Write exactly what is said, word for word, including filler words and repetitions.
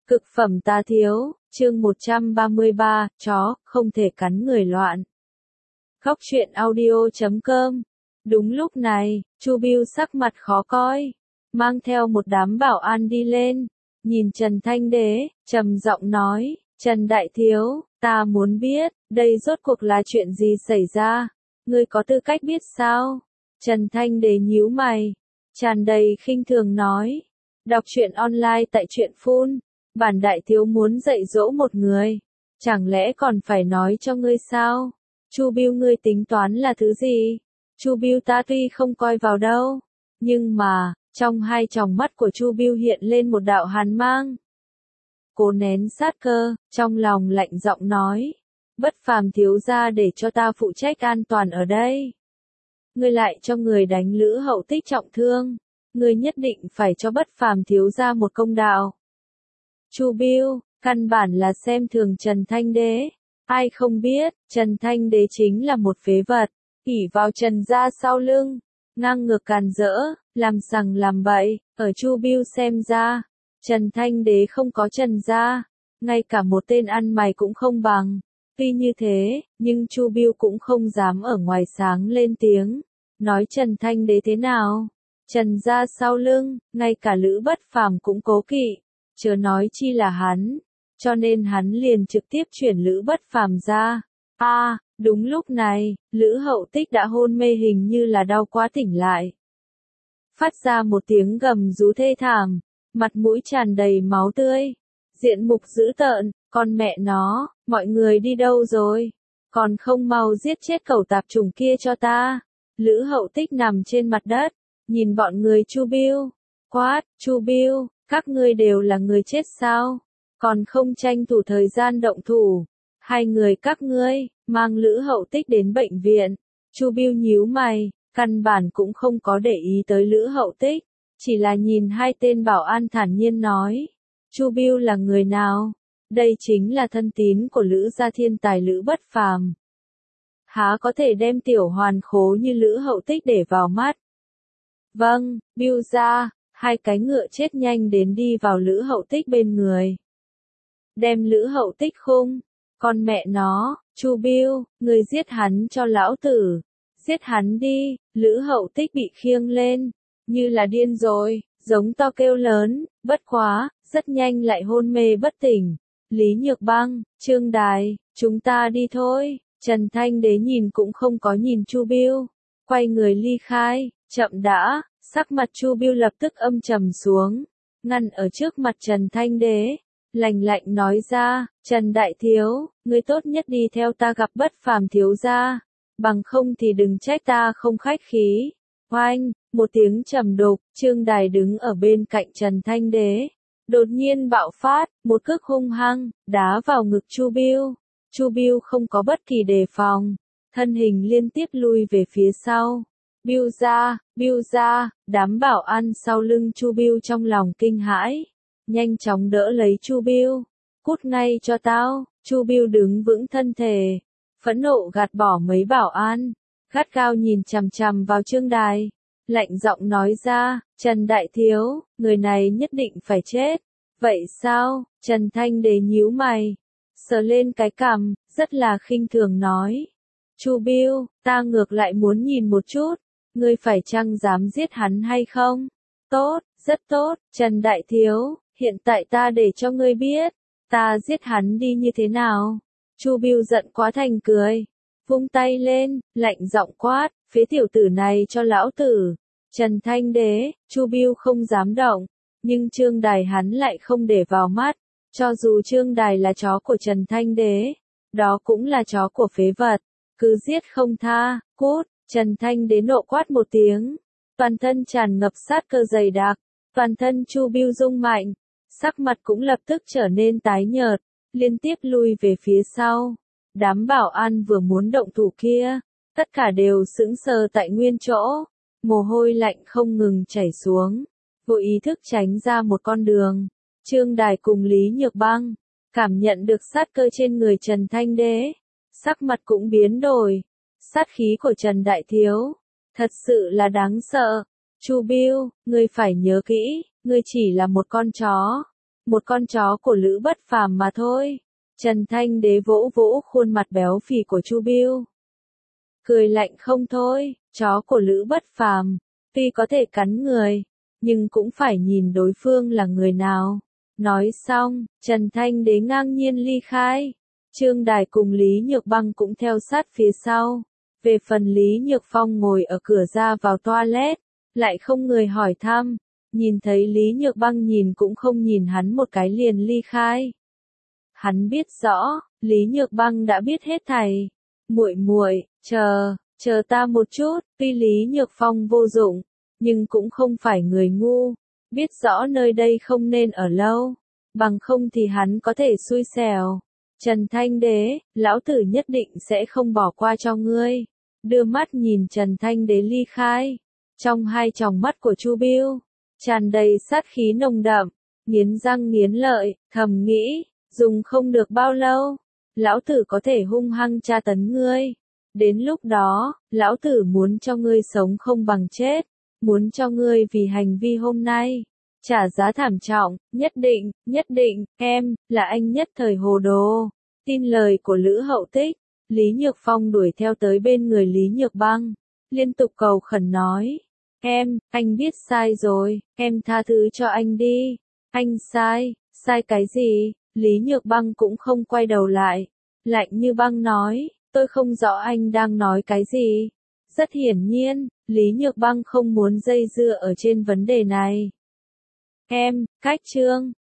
Cực phẩm tá thiếu, chương một trăm ba mươi ba, chó, không thể cắn người loạn. Góc truyện audio chấm com. Đúng lúc này, Chu Bưu sắc mặt khó coi, mang theo một đám bảo an đi lên, nhìn Trần Thanh Đế, trầm giọng nói, Trần Đại Thiếu, ta muốn biết, đây rốt cuộc là chuyện gì xảy ra, ngươi có tư cách biết sao? Trần Thanh Đế nhíu mày, tràn đầy khinh thường nói, đọc truyện online tại truyện phun. Bản đại thiếu muốn dạy dỗ một người, chẳng lẽ còn phải nói cho ngươi sao? Chu Bưu ngươi tính toán là thứ gì? Chu Bưu ta tuy không coi vào đâu, nhưng mà, trong hai tròng mắt của Chu Bưu hiện lên một đạo hàn mang. Cố nén sát cơ, trong lòng lạnh giọng nói, Bất Phàm thiếu gia để cho ta phụ trách an toàn ở đây. Ngươi lại cho người đánh Lữ Hậu Tích trọng thương, ngươi nhất định phải cho Bất Phàm thiếu gia một công đạo. Chu Bưu, căn bản là xem thường Trần Thanh Đế. Ai không biết, Trần Thanh Đế chính là một phế vật, ỷ vào Trần gia sau lưng, ngang ngược càn rỡ, làm sằng làm bậy. Ở Chu Bưu xem ra, Trần Thanh Đế không có Trần gia, ngay cả một tên ăn mày cũng không bằng. Tuy như thế, nhưng Chu Bưu cũng không dám ở ngoài sáng lên tiếng, nói Trần Thanh Đế thế nào. Trần gia sau lưng, ngay cả Lữ Bất Phàm cũng cố kỵ. Chớ nói chi là hắn, cho nên hắn liền trực tiếp chuyển Lữ Bất Phàm ra. A, à, đúng lúc này, Lữ Hậu Tích đã hôn mê hình như là đau quá tỉnh lại. Phát ra một tiếng gầm rú thê thảm, mặt mũi tràn đầy máu tươi, diện mục dữ tợn, con mẹ nó, mọi người đi đâu rồi? Còn không mau giết chết cẩu tạp chủng kia cho ta. Lữ Hậu Tích nằm trên mặt đất, nhìn bọn người Chu Bưu, quát, Chu Bưu. Các ngươi đều là người chết sao? Còn không tranh thủ thời gian động thủ. Hai người các ngươi, mang Lữ Hậu Tích đến bệnh viện. Chu Bưu nhíu mày, căn bản cũng không có để ý tới Lữ Hậu Tích. Chỉ là nhìn hai tên bảo an thản nhiên nói. Chu Bưu là người nào? Đây chính là thân tín của Lữ gia thiên tài Lữ Bất Phàm. Há có thể đem tiểu hoàn khố như Lữ Hậu Tích để vào mắt? Vâng, Bưu gia. Hai cái ngựa chết nhanh đến đi vào Lữ Hậu Tích bên người. Đem Lữ Hậu Tích khung. Con mẹ nó, Chu Bưu, người giết hắn cho lão tử. Giết hắn đi. Lữ Hậu Tích bị khiêng lên, như là điên rồi, giống to kêu lớn, bất quá, rất nhanh lại hôn mê bất tỉnh. Lý Nhược Băng, Trương Đài, chúng ta đi thôi. Trần Thanh Đế nhìn cũng không có nhìn Chu Bưu, quay người ly khai. Chậm đã. Sắc mặt Chu Bưu lập tức âm trầm xuống, ngăn ở trước mặt Trần Thanh Đế, lạnh lạnh nói ra, Trần Đại Thiếu, ngươi tốt nhất đi theo ta gặp Bất Phàm thiếu gia, bằng không thì đừng trách ta không khách khí. Oanh, một tiếng trầm đục, Trương Đài đứng ở bên cạnh Trần Thanh Đế, đột nhiên bạo phát, một cước hung hăng, đá vào ngực Chu Bưu. Chu Bưu không có bất kỳ đề phòng, thân hình liên tiếp lui về phía sau. Bưu gia, Bưu gia, đám bảo an sau lưng Chu Bưu trong lòng kinh hãi, nhanh chóng đỡ lấy Chu Bưu, cút ngay cho tao. Chu Bưu đứng vững thân thể, phẫn nộ gạt bỏ mấy bảo an, gắt gao nhìn chằm chằm vào Trương Đài, lạnh giọng nói ra, Trần Đại Thiếu, người này nhất định phải chết. Vậy sao? Trần Thanh Đế nhíu mày, sờ lên cái cằm, rất là khinh thường nói, Chu Bưu, ta ngược lại muốn nhìn một chút. Ngươi phải chăng dám giết hắn hay không? Tốt, rất tốt, Trần Đại Thiếu, hiện tại ta để cho ngươi biết, ta giết hắn đi như thế nào. Chu Bưu giận quá thành cười, vung tay lên, lạnh giọng quát, phế tiểu tử này cho lão tử. Trần Thanh Đế, Chu Bưu không dám động, nhưng Trương Đài hắn lại không để vào mắt, cho dù Trương Đài là chó của Trần Thanh Đế, đó cũng là chó của phế vật, cứ giết không tha, cút. Trần Thanh Đế nộ quát một tiếng, toàn thân tràn ngập sát cơ dày đặc, toàn thân Chu Bưu rung mạnh, sắc mặt cũng lập tức trở nên tái nhợt, liên tiếp lui về phía sau. Đám bảo an vừa muốn động thủ kia, tất cả đều sững sờ tại nguyên chỗ, mồ hôi lạnh không ngừng chảy xuống, vô ý thức tránh ra một con đường. Trương Đài cùng Lý Nhược Băng, cảm nhận được sát cơ trên người Trần Thanh Đế, sắc mặt cũng biến đổi. Sát khí của Trần Đại Thiếu, thật sự là đáng sợ. Chu Bưu, ngươi phải nhớ kỹ, ngươi chỉ là một con chó. một con chó của Lữ Bất Phàm mà thôi. Trần Thanh Đế vỗ vỗ khuôn mặt béo phì của Chu Bưu. Cười lạnh không thôi, chó của Lữ Bất Phàm, tuy có thể cắn người, nhưng cũng phải nhìn đối phương là người nào. Nói xong, Trần Thanh Đế ngang nhiên ly khai. Trương Đài cùng Lý Nhược Băng cũng theo sát phía sau. Về phần Lý Nhược Phong ngồi ở cửa ra vào toilet, lại không người hỏi thăm. Nhìn thấy Lý Nhược Băng nhìn cũng không nhìn hắn một cái liền ly khai. Hắn biết rõ, Lý Nhược Băng đã biết hết thảy. Muội muội, chờ, chờ ta một chút, tuy Lý Nhược Phong vô dụng, nhưng cũng không phải người ngu, biết rõ nơi đây không nên ở lâu, bằng không thì hắn có thể xui xẻo. Trần Thanh Đế, lão tử nhất định sẽ không bỏ qua cho ngươi. Đưa mắt nhìn Trần Thanh Đế ly khai, trong hai tròng mắt của Chu Bưu tràn đầy sát khí nồng đậm, nghiến răng nghiến lợi, thầm nghĩ, dùng không được bao lâu, lão tử có thể hung hăng tra tấn ngươi. Đến lúc đó, lão tử muốn cho ngươi sống không bằng chết, muốn cho ngươi vì hành vi hôm nay trả giá thảm trọng, nhất định, nhất định, em, là anh nhất thời hồ đồ. Tin lời của Lữ Hậu Tích, Lý Nhược Phong đuổi theo tới bên người Lý Nhược Băng, liên tục cầu khẩn nói, em, anh biết sai rồi, em tha thứ cho anh đi. Anh sai, sai cái gì? Lý Nhược Băng cũng không quay đầu lại, lạnh như băng nói, tôi không rõ anh đang nói cái gì. Rất hiển nhiên, Lý Nhược Băng không muốn dây dưa ở trên vấn đề này. Em, cách Trương,